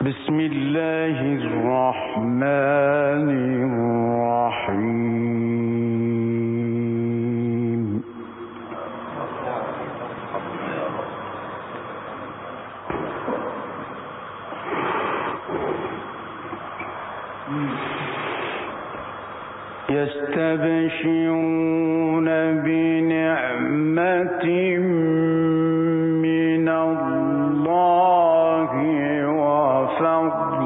بسم الله الرحمن الرحيم. يستبشرون بنعمة من الله وفضل.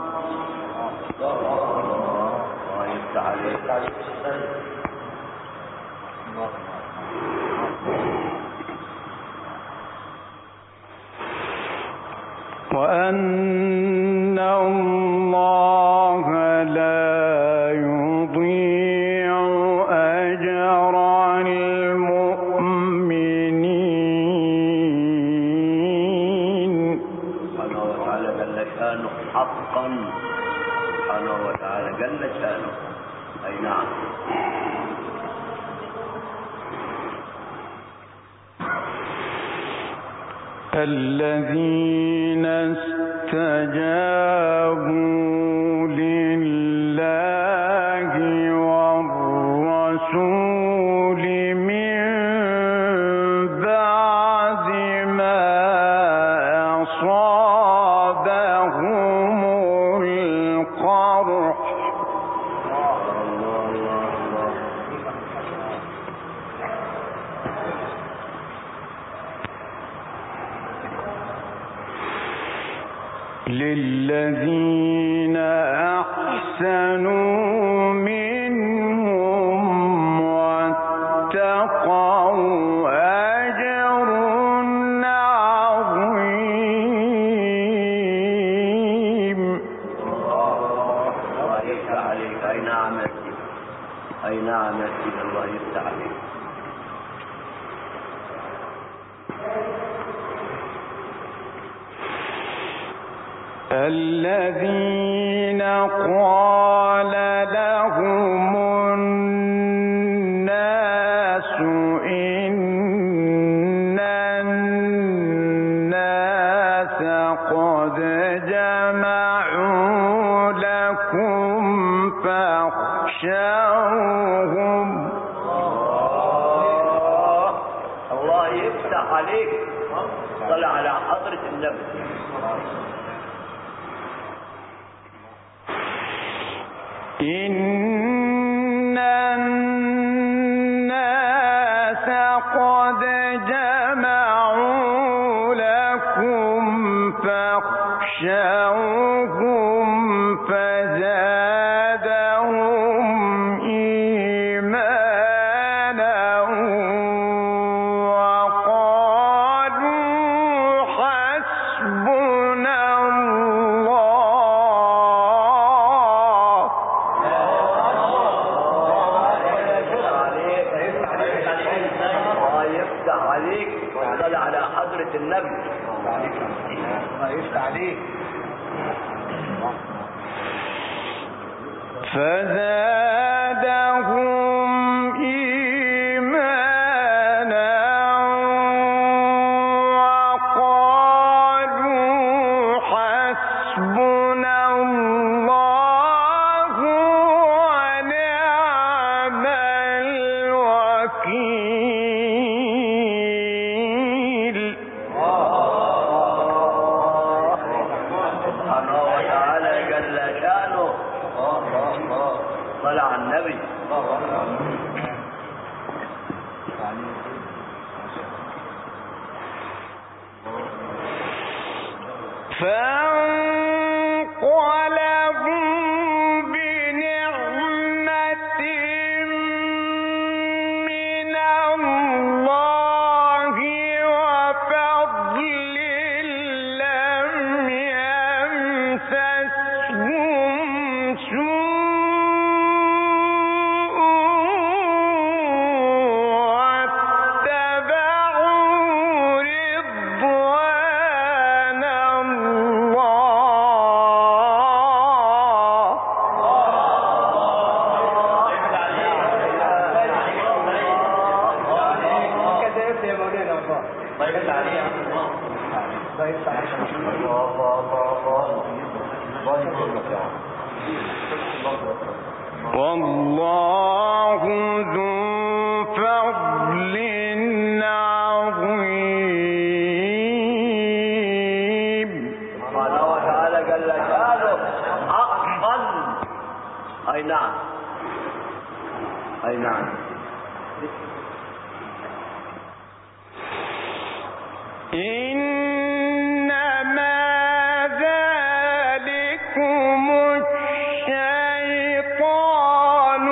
وأن الله لا يضيع أجر المؤمنين. سبحانه وتعالى جل شانه حقا، سبحانه وتعالى جل شانه. أي نعم. الذين استجابوا لله والرسول من بعد ما أصابهم القرح. للذين أحسنوا منهم واتقوا أجر عظيم. الله يفتح عليك. أي نعم يا سيدي، أي نعم يا سيدي، الله يفتح عليك. الذين قال لهم الناس إن الناس قد جمعوا لكم فاخشوهم. الله يفتح عليك. صل على حضرة النبي. إن الناس قد جمعوا لكم فاخشوهم فزادهم إيمانا وقالوا حسبنا النبي. الله يفتح عليك. فزادهم إيمانا وقالوا حسبنا الله ونعم الوكيل. سبحانه وتعالى جل شانه. صل على النبي. فانقلبوا بنعمة من الله وفضل لم يمسسهم سوء والله ذو فضل عظيم. سبحانه وتعالى جل شأنه حقا. أي نعم، أي نعم. إنما ذلكم الشيطان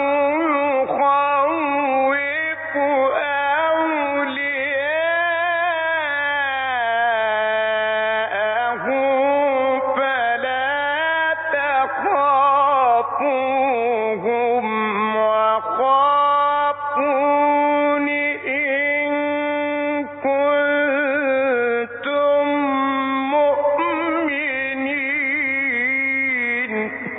يخوف أولياءه فلا تخافوهم وخافون إن كنتم مؤمنين.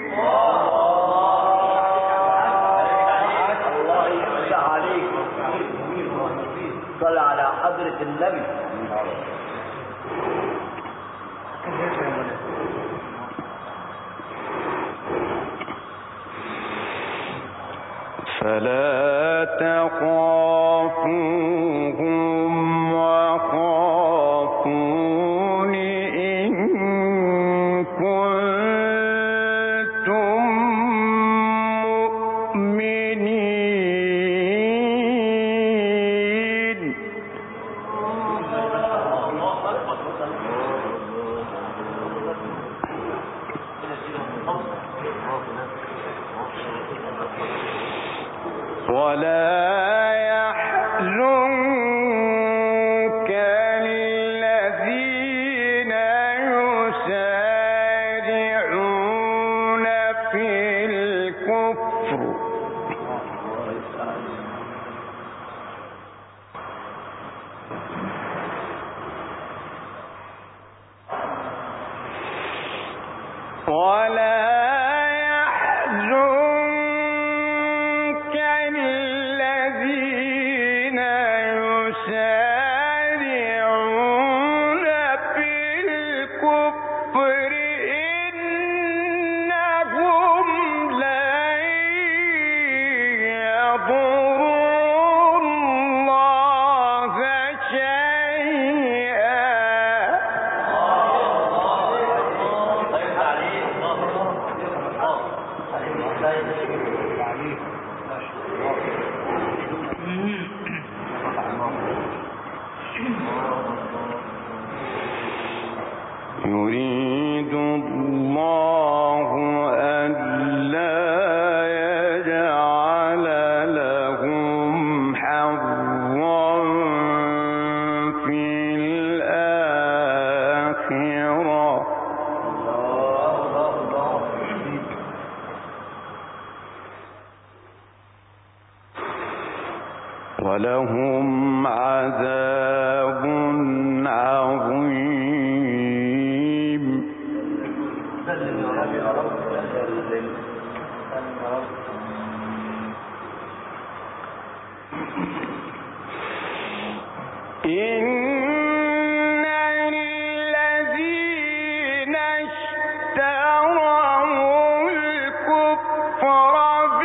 الله يفتح عليك. صل على حضرة النبي. فلا تخافوهم وخافون إن كنتم مؤمنين. ولا يحزنك الذين يسارعون في الكفر إنهم لن يضروا الله شيئا. يريد الله ألا يجعل لهم حظا في الآخرة ولهم عذاب عظيم. إن الذين اشتروا الكفر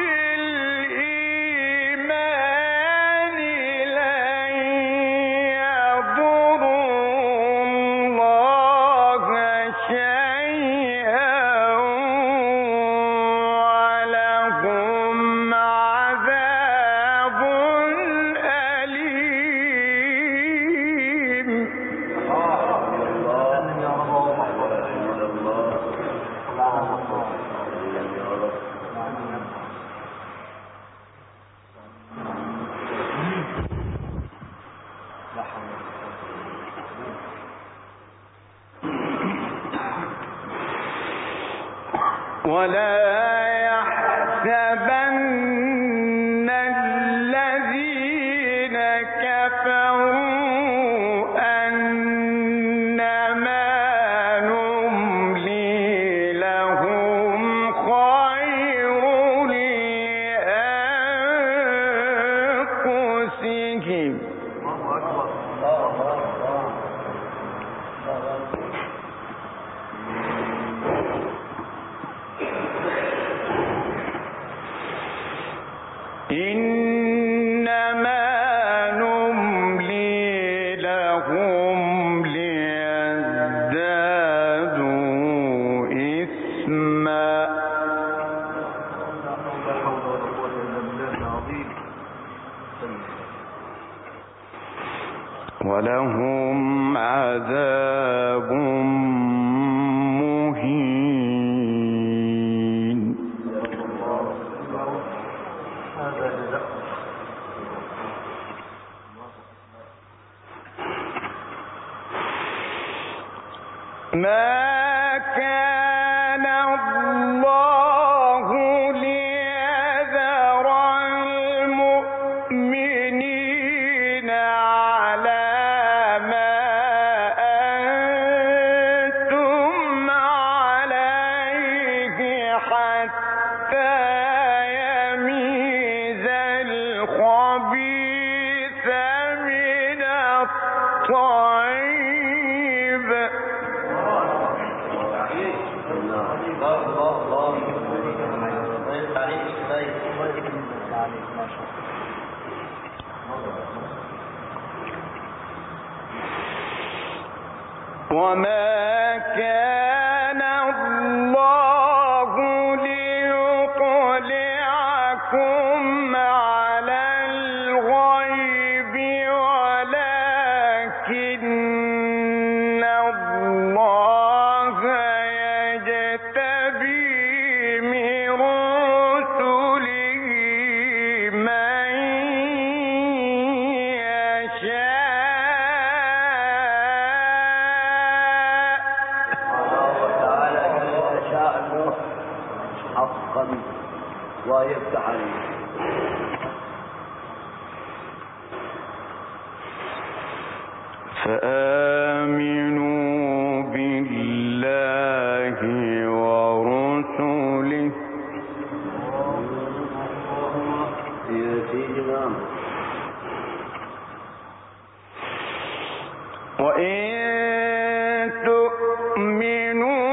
بالإيمان لن يضروا الله شيئا ولهم عذاب أليم. ولا يحسبن الذين كفروا أنما نملي لهم خير لأنفسهم إنما نملي لهم ليزدادوا إثما ولهم عذاب مهين. ما كان الله ليذر المؤمنين على ما أنتم عليه حتى يميز الخبيث من الطيب. وما كان الله ليطلعكم على الغيب ولكن الله يجتبي من رسله من يشاء. حقا ويفتح عليه. فآمنوا بالله ورسله وإن تؤمنوا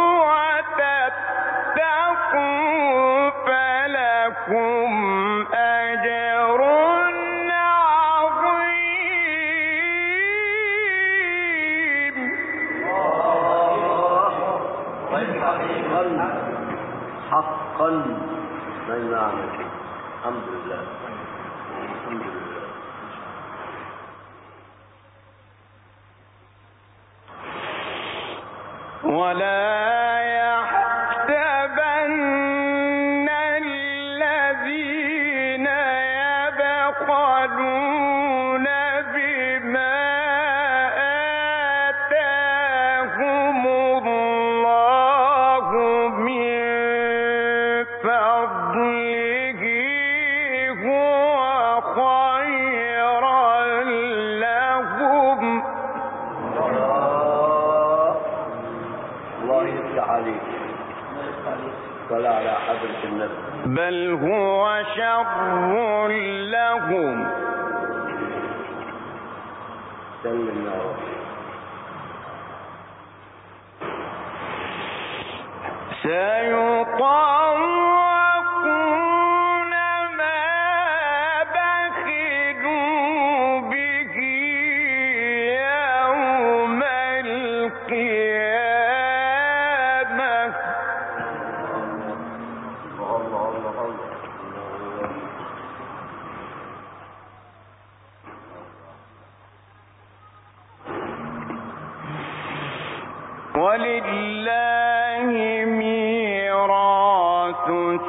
وتتقوا فلكم أجر عظيم. حقا من يعمل. الحمد لله الحمد لله. ولا يحسبن الذين يبخلون بما آتاهم الله من فضله هو خيرا لهم. الله يفتح عليك ولا على حضرة النبي. بل هو شر لهم. سلم يا رب. سيطوقون ما بخلوا به يوم القيامة. ولله ميراث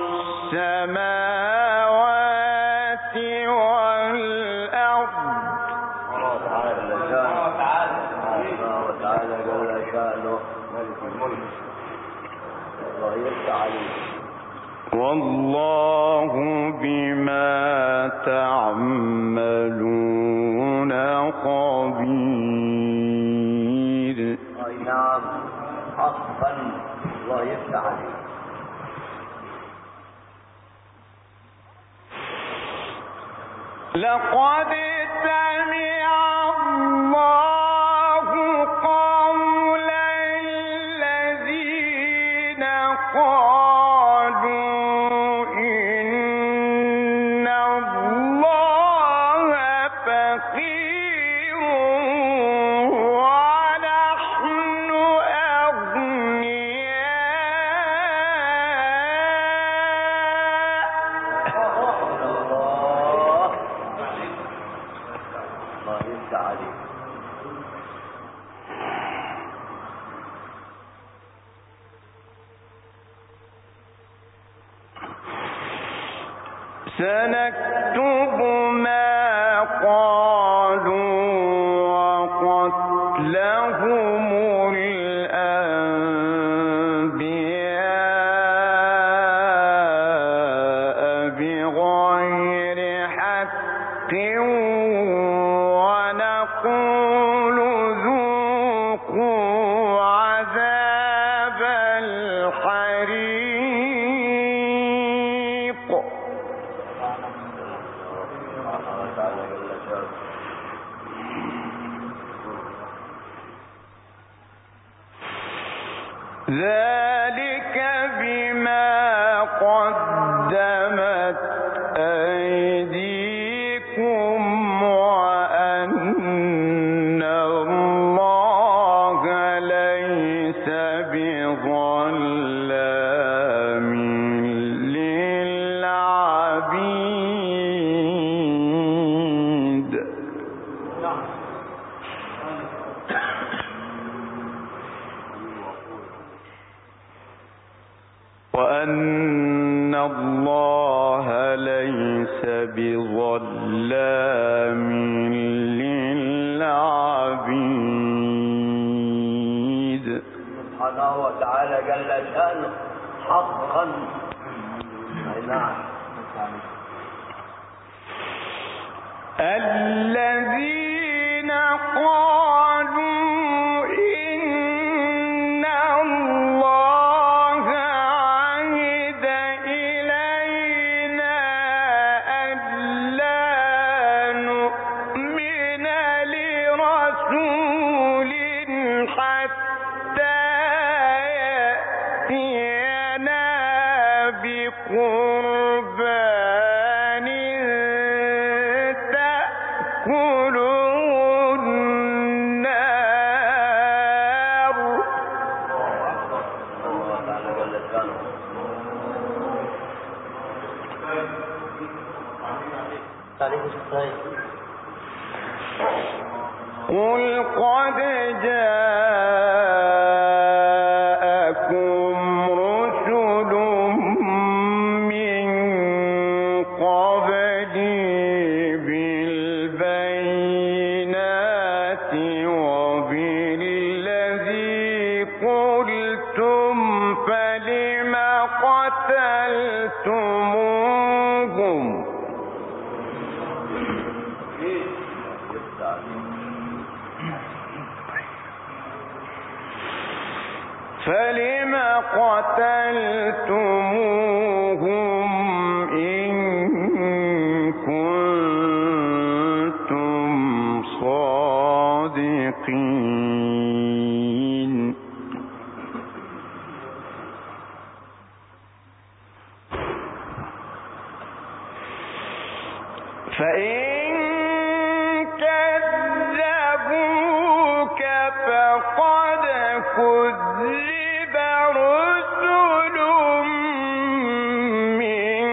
السماوات والأرض. الله تعالى جل شأنه ملك الملك. الله يفتح عليك. والله بما تعملون خبير. أي نعم حقا. الله يفتح عليك. لقد سمع الله قول الذين قالوا إن سنكتب ما قالوا وقتلهم الأنبياء بغير حق ونقول ذوقوا عذاب الحريق. ذلك بما قدمت أيديكم وأن الله ليس بظلام للعبيد. وأن الله ليس بظلام للعبيد. سبحانه وتعالى جل شأنه حقا. نعم. الذين قالوا إن الله عهد إلينا ألا نؤمن لرسول حتى يأتينا بقربان تأكله النار. قل قد جاءكم رسل من قبلي بالبينات وبالذي قلتم فلم قتلتموهم إن كنتم صادقين. فإن كذبوك فقد كذب رسل من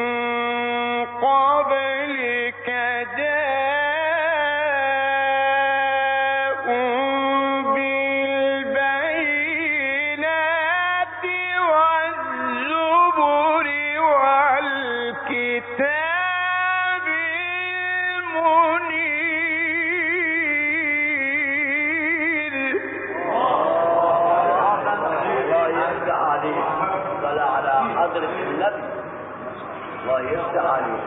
قبلك جاءوا بالبينات والزبر والكتاب المنير. الله يفتح عليك. صلى على حضرة النبي. الله يفتح عليك.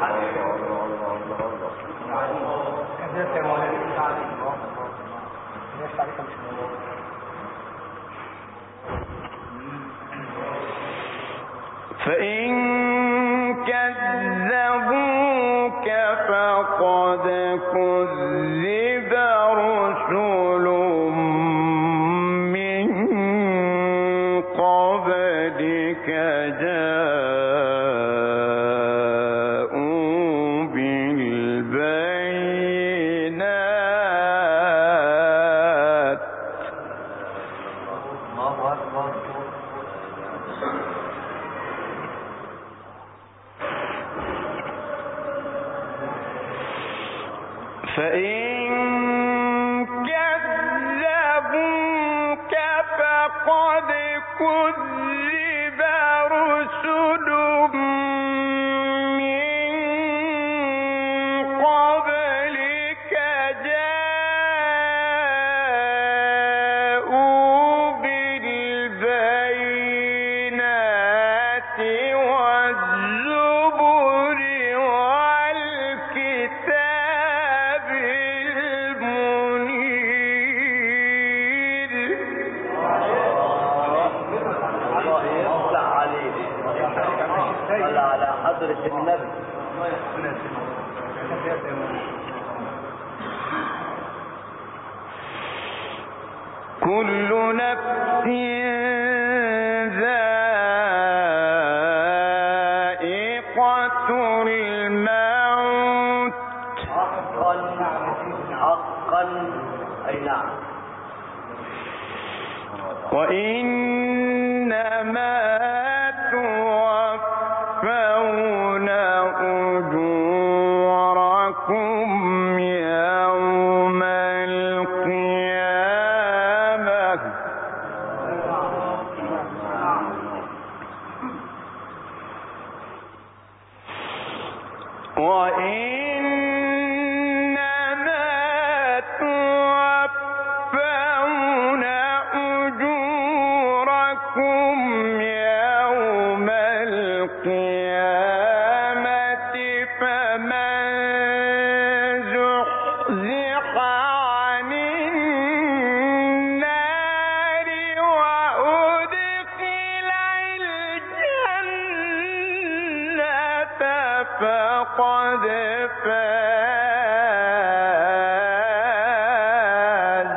فإن كذبوك فقد كذب رسل من قبلك جاءوا بالبينات فإن كذبوك فقد كذب رسل من كل نفس ذائقة الموت حقا أي نعم. وإنما توفون أجوركم يوم القيامة فقد فاز.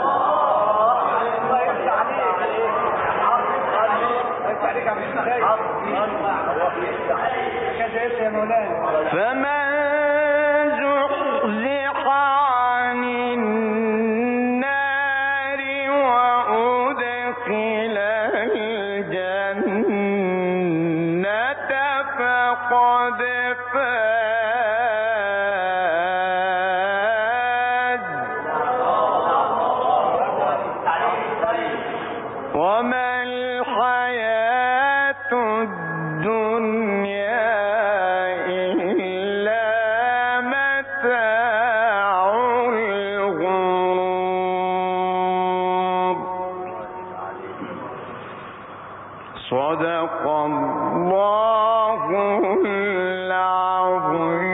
فمن زحزح عن النار وأدخل الجنة فقد فاز. وما الحياة الدنيا إلا متاع الغرور. صدق الله العظيم.